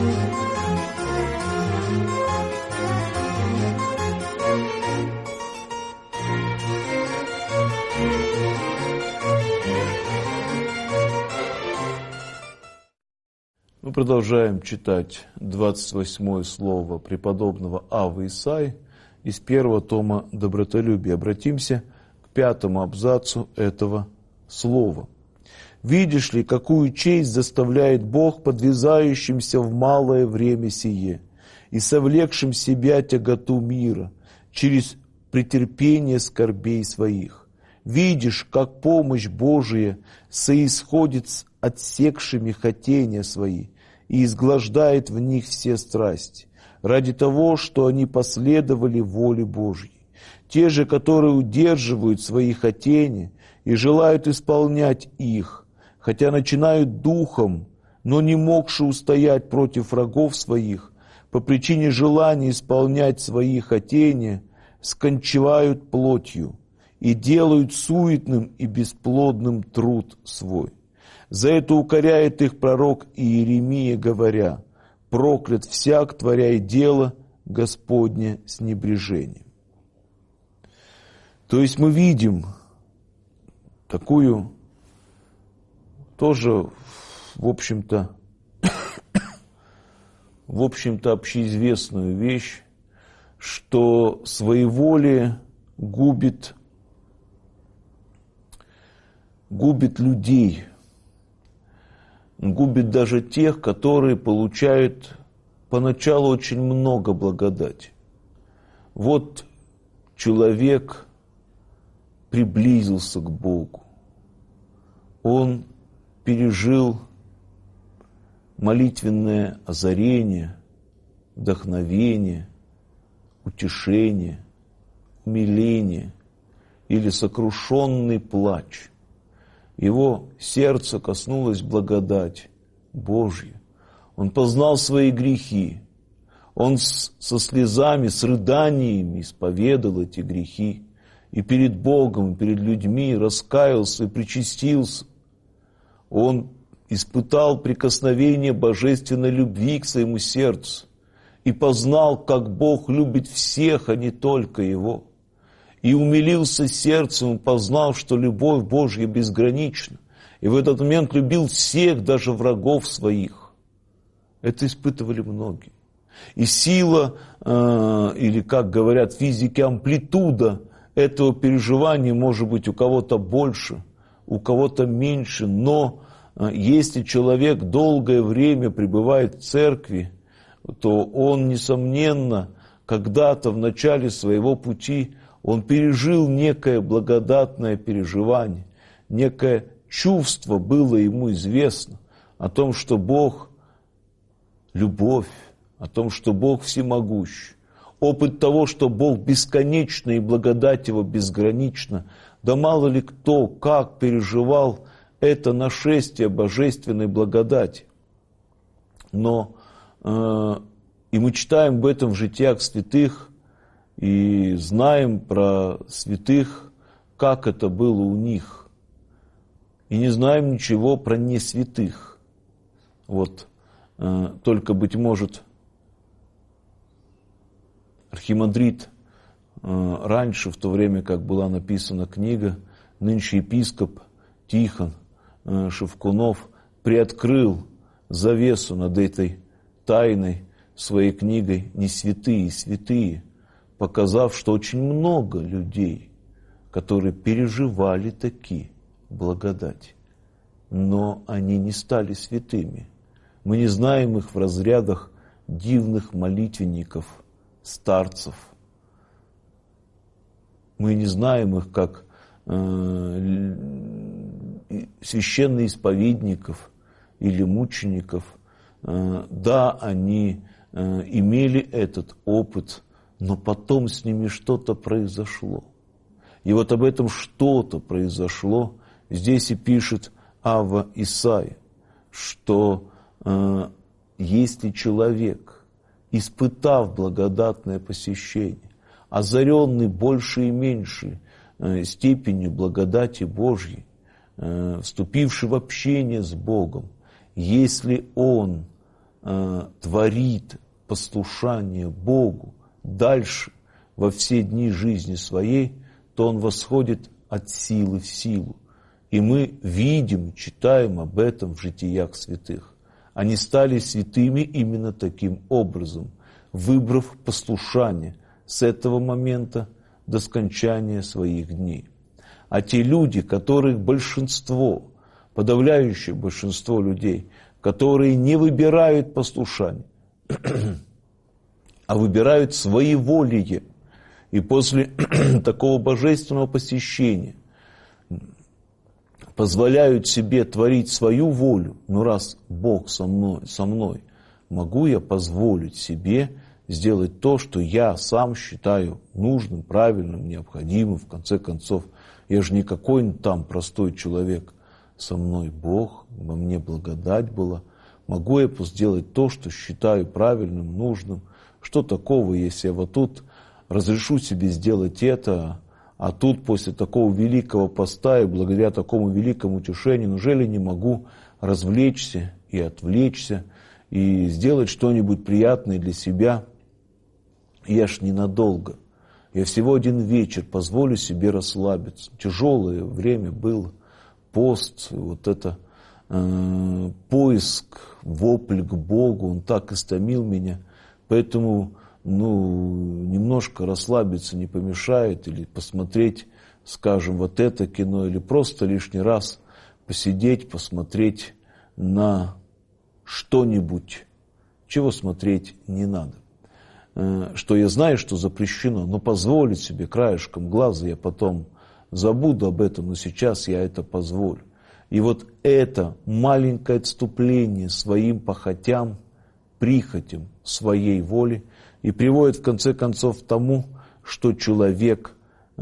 Мы продолжаем читать 28 слово преподобного Аввы Исаии из первого тома «Добротолюбия». Обратимся к 5-му абзацу этого слова. «Видишь ли, какую честь заставляет Бог подвязающимся в малое время сие и совлекшим в себя тяготу мира через претерпение скорбей своих. Видишь, как помощь Божия соисходит с отсекшими хотения свои и изглаждает в них все страсти, ради того, что они последовали воле Божьей. Те же, которые удерживают свои хотения и желают исполнять их, хотя начинают духом, но не могши устоять против врагов своих, по причине желания исполнять свои хотения, скончивают плотью и делают суетным и бесплодным труд свой. За это укоряет их пророк Иеремия, говоря: проклят всяк, творяй дело Господне с небрежением». То есть мы видим такую тоже, в общем-то, общеизвестную вещь, что своеволие губит людей, губит даже тех, которые получают поначалу очень много благодати. Вот человек приблизился к Богу, он пережил молитвенное озарение, вдохновение, утешение, умиление или сокрушенный плач. Его сердце коснулось благодать Божья. Он познал свои грехи. Он со слезами, с рыданиями исповедал эти грехи. И перед Богом, и перед людьми раскаялся и причастился. Он испытал прикосновение божественной любви к своему сердцу. И познал, как Бог любит всех, а не только его. И умилился сердцем, познал, что любовь Божья безгранична. И в этот момент любил всех, даже врагов своих. Это испытывали многие. И сила, или, как говорят физики, амплитуда этого переживания может быть у кого-то больше, у кого-то меньше. Но если человек долгое время пребывает в церкви, то он, несомненно, когда-то в начале своего пути он пережил некое благодатное переживание, некое чувство было ему известно о том, что Бог – любовь, о том, что Бог всемогущ. Опыт того, что Бог бесконечный и благодать Его безгранична. Да мало ли кто, как переживал это нашествие божественной благодати. Но и мы читаем об этом в житиях святых, и знаем про святых, как это было у них. И не знаем ничего про несвятых. Вот только, быть может, архимандрит раньше, в то время, как была написана книга, нынче епископ Тихон Шевкунов приоткрыл завесу над этой тайной своей книгой «Не святые, святые», показав, что очень много людей, которые переживали таки благодать, но они не стали святыми. Мы не знаем их в разрядах дивных молитвенников, старцев. Мы не знаем их как священноисповедников или мучеников. Да, они имели этот опыт, но потом с ними что-то произошло. И вот об этом что-то произошло здесь и пишет Авва Исаия, что если человек, испытав благодатное посещение, озаренный большей и меньшей степенью благодати Божьей, вступивший в общение с Богом, если он творит послушание Богу дальше во все дни жизни своей, то он восходит от силы в силу. И мы видим, читаем об этом в житиях святых. Они стали святыми именно таким образом, выбрав послушание с этого момента до скончания своих дней. А те люди, которых большинство, подавляющее большинство людей, которые не выбирают послушание, а выбирают своеволие, и после такого божественного посещения позволяют себе творить свою волю, ну раз Бог со мной, могу я позволить себе сделать то, что я сам считаю нужным, правильным, необходимым, в конце концов. Я же не какой-нибудь там простой человек, со мной Бог, во мне благодать была. Могу я сделать то, что считаю правильным, нужным. Что такого, если я вот тут разрешу себе сделать это, а тут после такого великого поста и благодаря такому великому утешению, неужели не могу развлечься и отвлечься и сделать что-нибудь приятное для себя? Я ж ненадолго. Я всего один вечер позволю себе расслабиться. Тяжелое время было. Пост, вот это поиск, вопль к Богу, он так истомил меня. Поэтому немножко расслабиться не помешает, или посмотреть, скажем, вот это кино, или просто лишний раз посидеть, посмотреть на что-нибудь, чего смотреть не надо. Что я знаю, что запрещено, но позволить себе краешком глаза, я потом забуду об этом, но сейчас я это позволю. И вот это маленькое отступление своим похотям, прихотям своей воли и приводит в конце концов к тому, что человек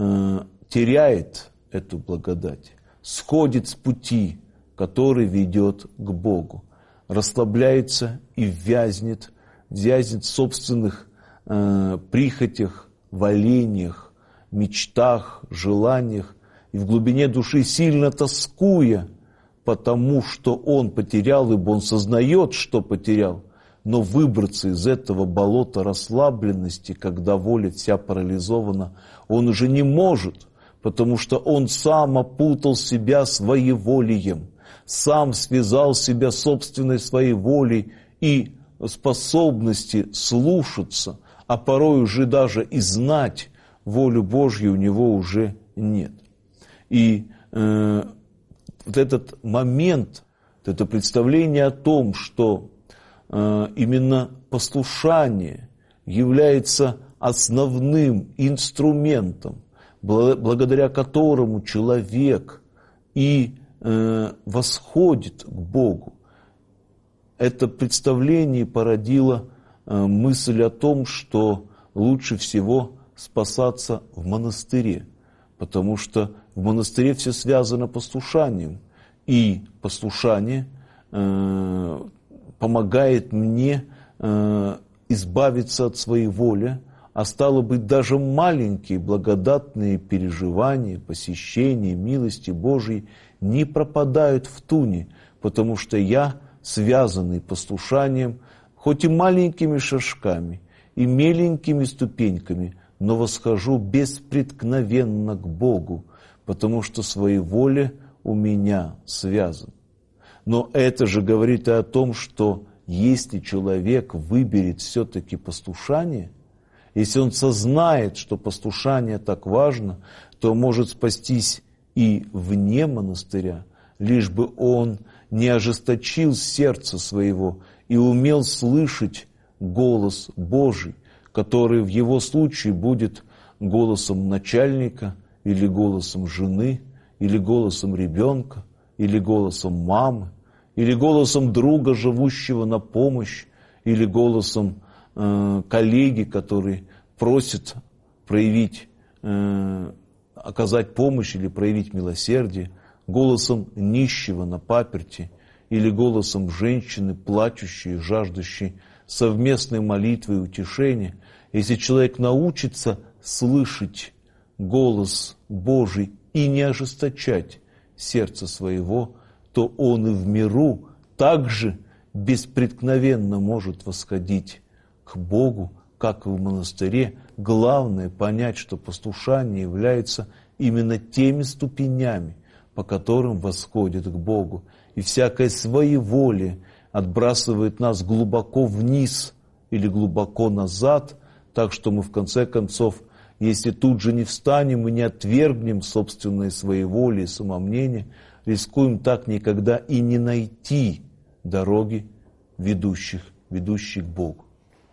теряет эту благодать, сходит с пути, который ведет к Богу, расслабляется и вязнет в собственных прихотях, валениях, мечтах, желаниях, и в глубине души сильно тоскуя, потому что он потерял, ибо он сознает, что потерял, но выбраться из этого болота расслабленности, когда воля вся парализована, он уже не может, потому что он сам опутал себя своеволием, сам связал себя собственной своей волей, и способности слушаться, а порой уже даже и знать волю Божью у него уже нет. И вот этот момент, это представление о том, что именно послушание является основным инструментом, благодаря которому человек и восходит к Богу. Это представление породило мысль о том, что лучше всего спасаться в монастыре, потому что в монастыре все связано послушанием, и послушание помогает мне избавиться от своей воли, а стало быть, даже маленькие благодатные переживания, посещения, милости Божьей не пропадают в туне, потому что я, связанный послушанием, хоть и маленькими шажками, и меленькими ступеньками, но восхожу беспреткновенно к Богу, потому что своеволие у меня связано. Но это же говорит и о том, что если человек выберет все-таки послушание, если он сознает, что послушание так важно, то может спастись и вне монастыря, лишь бы он не ожесточил сердце своего и умел слышать голос Божий, который в его случае будет голосом начальника, или голосом жены, или голосом ребенка, или голосом мамы, или голосом друга, живущего на помощь, или голосом коллеги, который просит оказать помощь или проявить милосердие, голосом нищего на паперти, или голосом женщины, плачущей, жаждущей совместной молитвы и утешения. Если человек научится слышать голос Божий и не ожесточать сердце своего, то он и в миру также беспреткновенно может восходить к Богу, как и в монастыре. Главное понять, что послушание является именно теми ступенями, по которым восходит к Богу. И всякое своеволие отбрасывает нас глубоко вниз или глубоко назад, так что мы в конце концов, если тут же не встанем и не отвергнем собственное своеволие и самомнение, рискуем так никогда и не найти дороги, ведущей к Богу.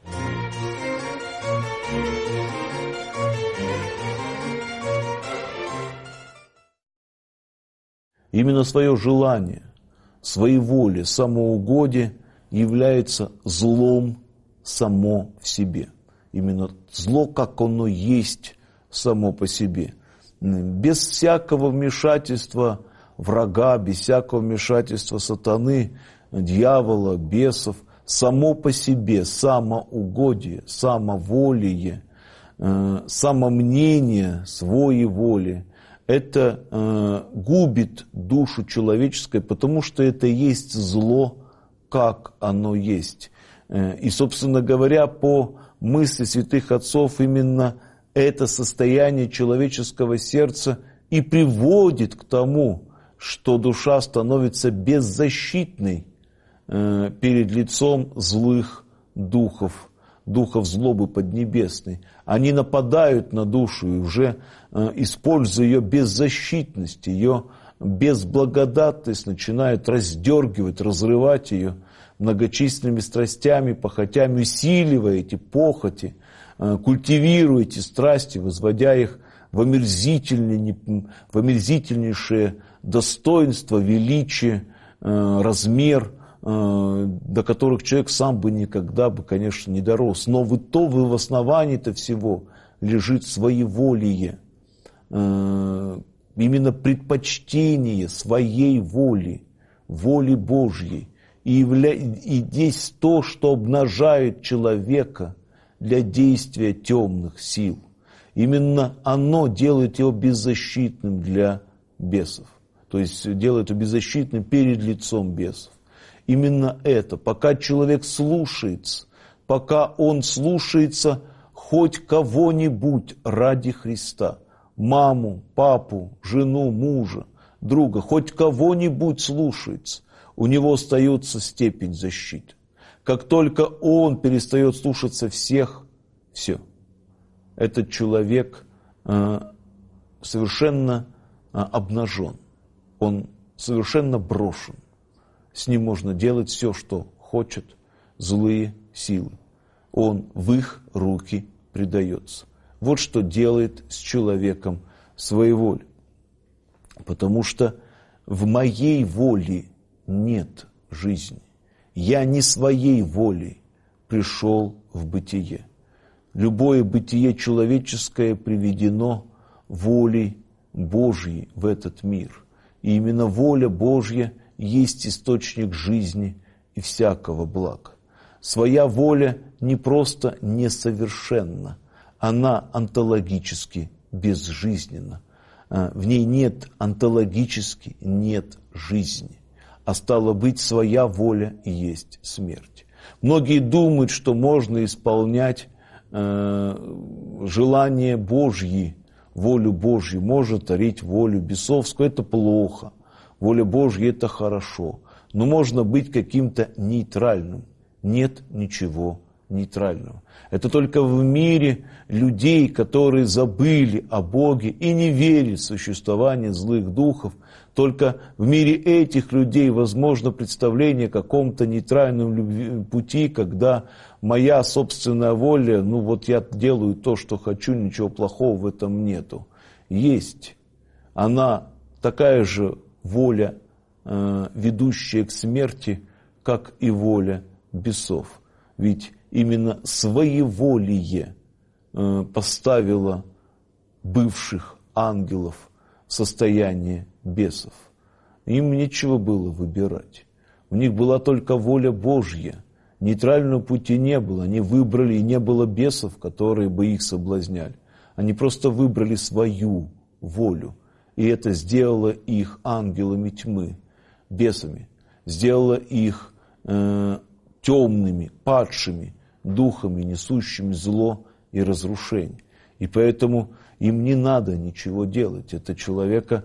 Именно свое желание, своеволие, самоугодие является злом само в себе. Именно зло, как оно есть само по себе. Без всякого вмешательства врага, без всякого вмешательства сатаны, дьявола, бесов, само по себе самоугодие, самоволие, самомнение, своеволие, это губит душу человеческую, потому что это есть зло, как оно есть. И, собственно говоря, по мысли святых отцов, именно это состояние человеческого сердца и приводит к тому, что душа становится беззащитной перед лицом злых духов, духов злобы поднебесной. Они нападают на душу и уже, используя ее беззащитность, ее безблагодатность, начинают раздергивать, разрывать ее многочисленными страстями, похотями, усиливая эти похоти, культивируя эти страсти, возводя их в омерзительнейшее достоинство, величие, размер, до которых человек сам бы никогда бы, конечно, не дорос. Но в основании-то всего лежит своеволие, именно предпочтение своей воли, воли Божьей. И здесь то, что обнажает человека для действия темных сил. Именно оно делает его беззащитным для бесов. То есть делает его беззащитным перед лицом бесов. Именно это, пока человек слушается, пока он слушается хоть кого-нибудь ради Христа, маму, папу, жену, мужа, друга, хоть кого-нибудь слушается, у него остается степень защиты. Как только он перестает слушаться всех, все. Этот человек совершенно обнажен, он совершенно брошен. С ним можно делать все, что хочет, злые силы. Он в их руки предается. Вот что делает с человеком своеволие. Потому что в моей воле нет жизни. Я не своей волей пришел в бытие. Любое бытие человеческое приведено волей Божьей в этот мир. И именно воля Божья есть источник жизни и всякого блага. Своя воля не просто несовершенна, она онтологически безжизненна. В ней нет онтологически нет жизни. А стало быть, своя воля и есть смерть. Многие думают, что можно исполнять желания Божьи, волю Божью, можно творить волю бесовскую, это плохо. Воля Божья – это хорошо. Но можно быть каким-то нейтральным. Нет ничего нейтрального. Это только в мире людей, которые забыли о Боге и не верят в существование злых духов, только в мире этих людей возможно представление о каком-то нейтральном пути, когда моя собственная воля, я делаю то, что хочу, ничего плохого в этом нету. Есть. Она такая же воля, ведущая к смерти, как и воля бесов. Ведь именно своеволие поставило бывших ангелов в состояние бесов. Им нечего было выбирать. У них была только воля Божья. Нейтрального пути не было. Они выбрали, и не было бесов, которые бы их соблазняли. Они просто выбрали свою волю. И это сделало их ангелами тьмы, бесами. Сделало их темными, падшими духами, несущими зло и разрушение. И поэтому им не надо ничего делать. Это человека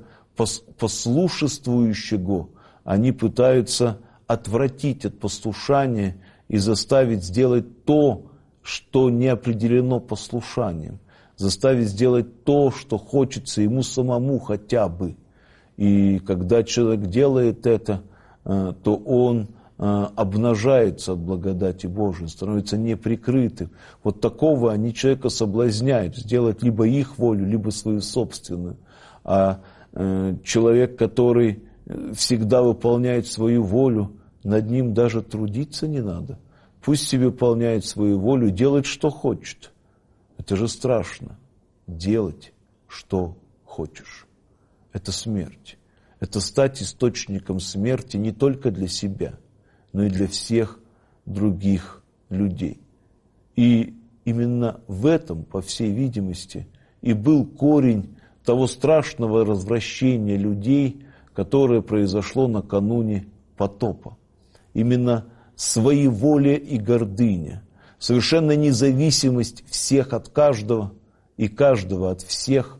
послушествующего. Они пытаются отвратить от послушания и заставить сделать то, что не определено послушанием. Заставить сделать то, что хочется ему самому хотя бы. И когда человек делает это, то он обнажается от благодати Божией, становится неприкрытым. Вот такого они человека соблазняют, сделать либо их волю, либо свою собственную. А человек, который всегда выполняет свою волю, над ним даже трудиться не надо. Пусть себе выполняет свою волю, делать, что хочет. Это же страшно. Делать, что хочешь. Это смерть. Это стать источником смерти не только для себя, но и для всех других людей. И именно в этом, по всей видимости, и был корень того страшного развращения людей, которое произошло накануне потопа. Именно своеволие и гордыня, совершенная независимость всех от каждого и каждого от всех,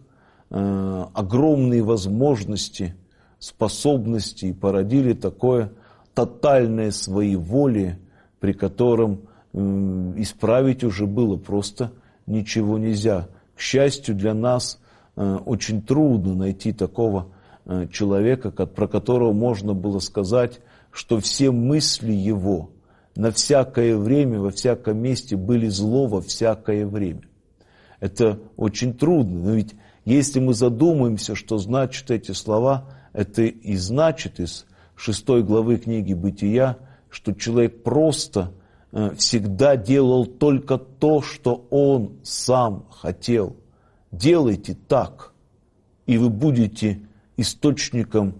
огромные возможности, способности породили такое тотальное своеволие, при котором исправить уже было просто ничего нельзя. К счастью для нас, очень трудно найти такого человека, про которого можно было сказать, что все мысли его на всякое время, во всяком месте были зло во всякое время. Это очень трудно, но ведь если мы задумаемся, что значат эти слова, это и значит из 6 главы книги «Бытия», что человек просто всегда делал только то, что он сам хотел. Делайте так, и вы будете источником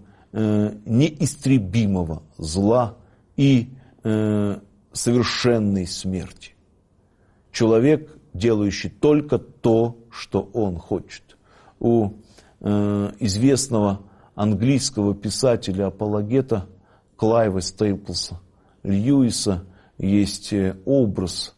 неистребимого зла и совершенной смерти. Человек, делающий только то, что он хочет. У известного английского писателя-апологета Клайва Стейплса Льюиса есть образ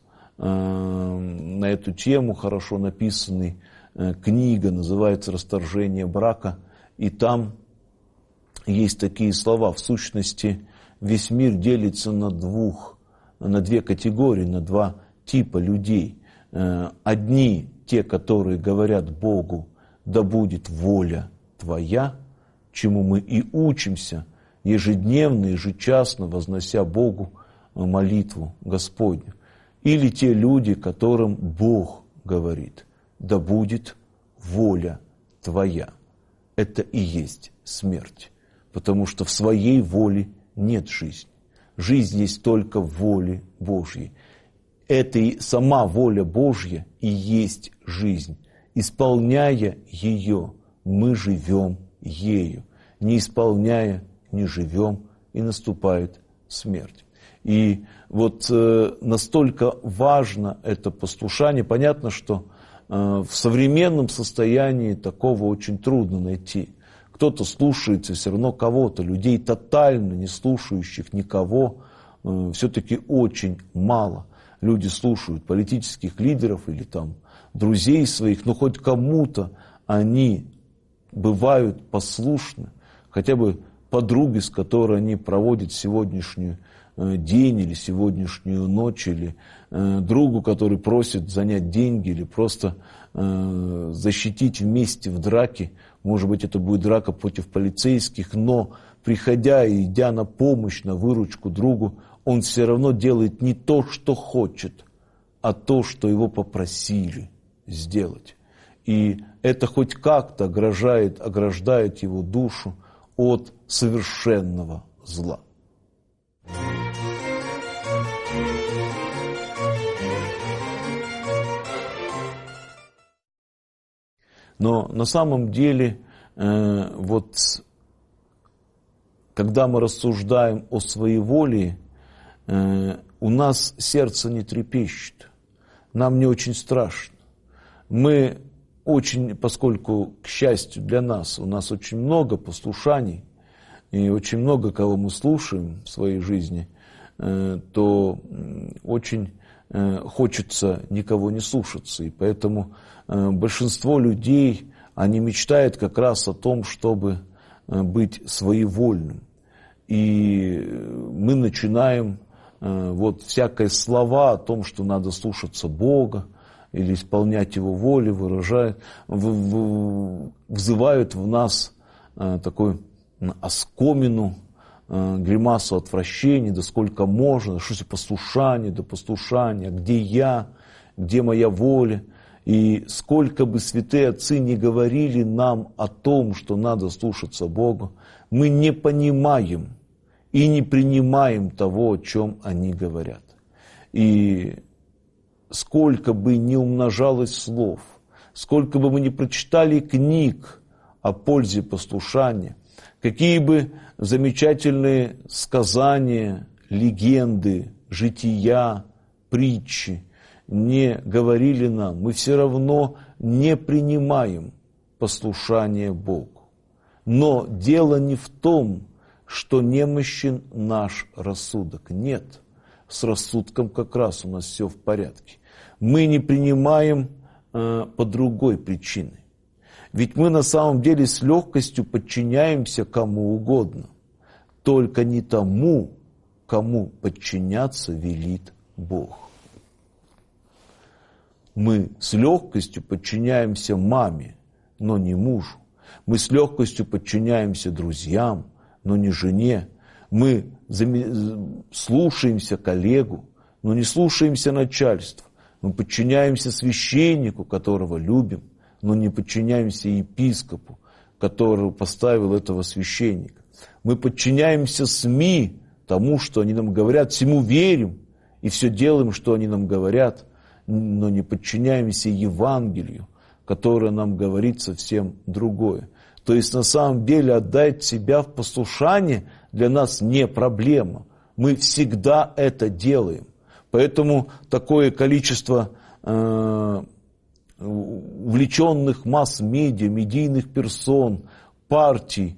на эту тему, хорошо написанный, книга, называется «Расторжение брака», и там есть такие слова. В сущности, весь мир делится на две категории, на два типа людей. Одни, те, которые говорят Богу: «Да будет воля Твоя», чему мы и учимся ежедневно, ежечасно, вознося Богу молитву Господню. Или те люди, которым Бог говорит: «Да будет воля Твоя». Это и есть смерть, потому что в своей воле нет жизни. Жизнь есть только в воле Божьей. Это и сама воля Божья и есть жизнь. Исполняя ее, мы живем ею. Не исполняя, не живем, и наступает смерть. И вот настолько важно это послушание. Понятно, что в современном состоянии такого очень трудно найти. Кто-то слушается все равно кого-то. Людей тотально не слушающих никого все-таки очень мало. Люди слушают политических лидеров или там друзей своих, но хоть кому-то они бывают послушны. Хотя бы подруги, с которой они проводят сегодняшний день или сегодняшнюю ночь, или другу, который просит занять деньги, или просто защитить вместе в драке. Может быть, это будет драка против полицейских, но приходя и идя на помощь, на выручку другу, он все равно делает не то, что хочет, а то, что его попросили сделать. И это хоть как-то ограждает его душу от совершенного зла. Но на самом деле, вот когда мы рассуждаем о своеволии, у нас сердце не трепещет, нам не очень страшно. Мы очень, поскольку, к счастью для нас, у нас очень много послушаний, и очень много кого мы слушаем в своей жизни, то очень хочется никого не слушаться. И поэтому большинство людей, они мечтают как раз о том, чтобы быть своевольным. И мы начинаем вот всякие слова о том, что надо слушаться Бога или исполнять Его волю, вызывают в нас такую оскомину, гримасу отвращения, да сколько можно, что такое послушание, да послушание, где я, где моя воля. И сколько бы святые отцы не говорили нам о том, что надо слушаться Бога, мы не понимаем и не принимаем того, о чем они говорят. И сколько бы ни умножалось слов, сколько бы мы ни прочитали книг о пользе послушания, какие бы замечательные сказания, легенды, жития, притчи не говорили нам, мы все равно не принимаем послушание Богу. Но дело не в том, что немощен наш рассудок. Нет, с рассудком как раз у нас все в порядке. Мы не принимаем по другой причине. Ведь мы на самом деле с легкостью подчиняемся кому угодно, только не тому, кому подчиняться велит Бог. Мы с легкостью подчиняемся маме, но не мужу. Мы с легкостью подчиняемся друзьям, но не жене. Мы слушаемся коллегу, но не слушаемся начальству. Мы подчиняемся священнику, которого любим, но не подчиняемся епископу, который поставил этого священника. Мы подчиняемся СМИ, тому, что они нам говорят, всему верим и все делаем, что они нам говорят, но не подчиняемся Евангелию, которое нам говорит совсем другое. То есть на самом деле отдать себя в послушание для нас не проблема. Мы всегда это делаем. Поэтому такое количество увлеченных масс-медиа, медийных персон, партий,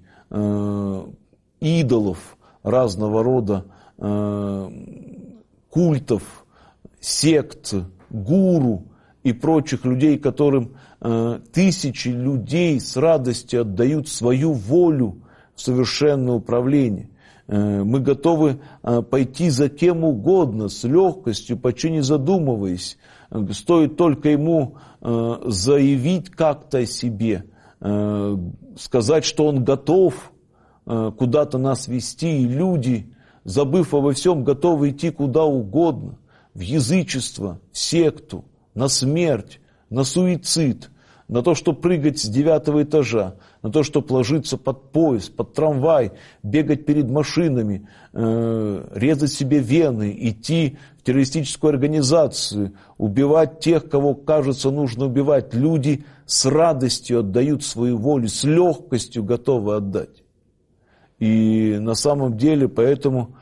идолов разного рода, культов, сект, гуру и прочих людей, которым тысячи людей с радостью отдают свою волю в совершенное управление. Мы готовы пойти за кем угодно, с легкостью, почти не задумываясь. Стоит только ему заявить как-то о себе, сказать, что он готов куда-то нас вести, и люди, забыв обо всем, готовы идти куда угодно, в язычество, в секту, на смерть, на суицид, на то, чтобы прыгать с 9-го этажа, на то, чтобы ложиться под поезд, под трамвай, бегать перед машинами, резать себе вены, идти в террористическую организацию, убивать тех, кого, кажется, нужно убивать. Люди с радостью отдают свою волю, с легкостью готовы отдать. И на самом деле поэтому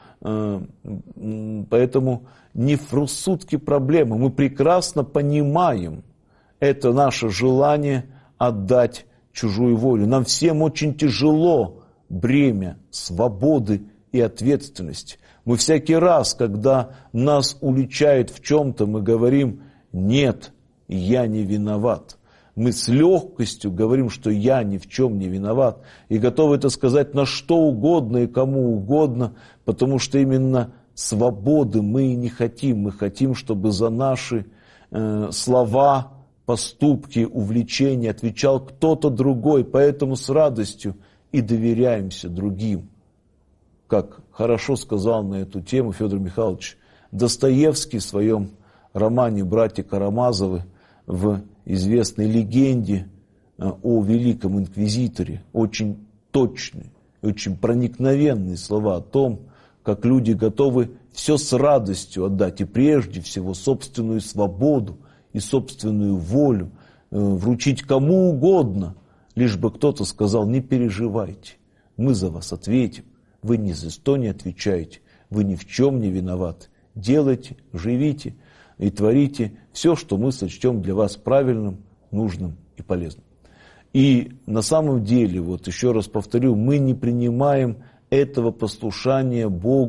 не в рассудке проблема. Мы прекрасно понимаем это наше желание отдать чужую волю. Нам всем очень тяжело бремя свободы и ответственности. Мы всякий раз, когда нас уличают в чем-то, мы говорим: нет, я не виноват. Мы с легкостью говорим, что я ни в чем не виноват. И готовы это сказать на что угодно и кому угодно, потому что именно свободы мы и не хотим. Мы хотим, чтобы за наши слова, поступки, увлечения отвечал кто-то другой. Поэтому с радостью и доверяемся другим. Как хорошо сказал на эту тему Федор Михайлович Достоевский в своем романе «Братья Карамазовы», в известной легенде о великом инквизиторе. Очень точные, очень проникновенные слова о том, как люди готовы все с радостью отдать, и прежде всего собственную свободу и собственную волю вручить кому угодно, лишь бы кто-то сказал: не переживайте, мы за вас ответим, вы ни за что не отвечаете, вы ни в чем не виноваты, делайте, живите и творите все, что мы сочтем для вас правильным, нужным и полезным. И на самом деле, вот еще раз повторю, мы не принимаем этого послушания Богу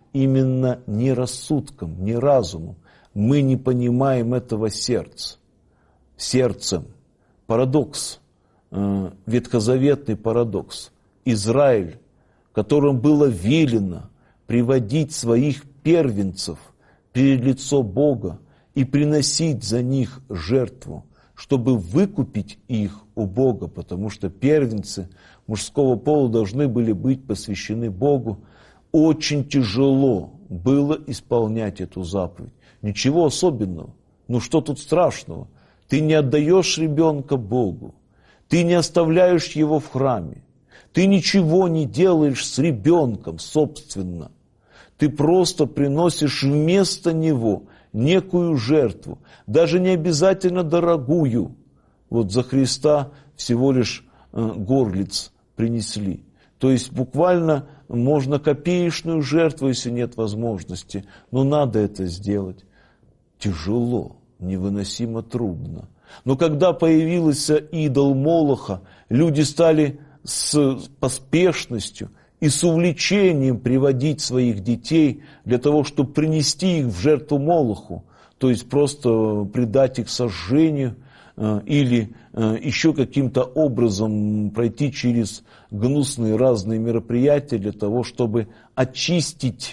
именно не рассудком, не разумом. Мы не понимаем этого сердцем. Парадокс, ветхозаветный парадокс. Израиль, которым было велено приводить своих первенцев перед лицо Бога и приносить за них жертву, чтобы выкупить их у Бога, потому что первенцы мужского пола должны были быть посвящены Богу. Очень тяжело было исполнять эту заповедь. Ничего особенного. Ну что тут страшного? Ты не отдаешь ребенка Богу. Ты не оставляешь его в храме. Ты ничего не делаешь с ребенком, собственно. Ты просто приносишь вместо него некую жертву, даже не обязательно дорогую. Вот за Христа всего лишь горлиц принесли. То есть буквально можно копеечную жертву, если нет возможности, но надо это сделать. Тяжело, невыносимо трудно. Но когда появился идол Молоха, люди стали с поспешностью и с увлечением приводить своих детей для того, чтобы принести их в жертву Молоху, то есть просто предать их сожжению или еще каким-то образом пройти через гнусные разные мероприятия для того, чтобы очистить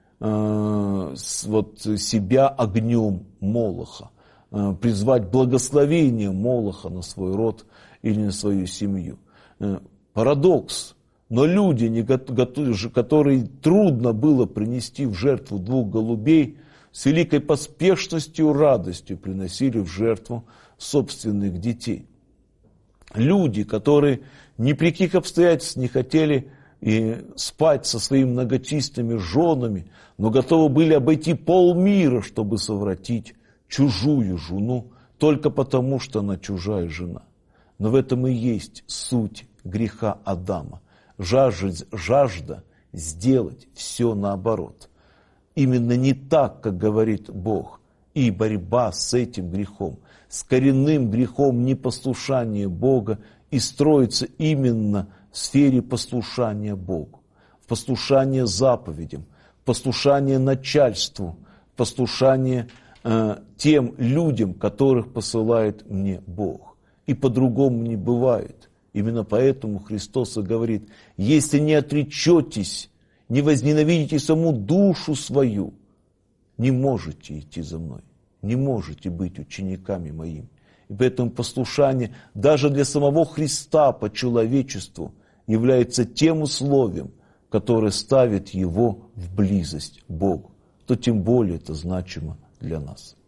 себя огнем Молоха, призвать благословение Молоха на свой род или на свою семью. Парадокс. Но люди, которые трудно было принести в жертву 2 голубей, с великой поспешностью и радостью приносили в жертву собственных детей. Люди, которые ни при каких обстоятельствах не хотели спать со своими многочисленными женами, но готовы были обойти полмира, чтобы совратить чужую жену, только потому, что она чужая жена. Но в этом и есть суть греха Адама. Жажда сделать все наоборот. Именно не так, как говорит Бог. И борьба с этим грехом, с коренным грехом непослушания Бога, и строится именно в сфере послушания Богу, в послушание заповедям, в послушание начальству, в послушание тем людям, которых посылает мне Бог. И по-другому не бывает. Именно поэтому Христос и говорит: если не отречетесь, не возненавидите саму душу свою, не можете идти за мной, не можете быть учениками моими. И поэтому послушание даже для самого Христа по человечеству является тем условием, которое ставит его в близость к Богу. То тем более это значимо для нас.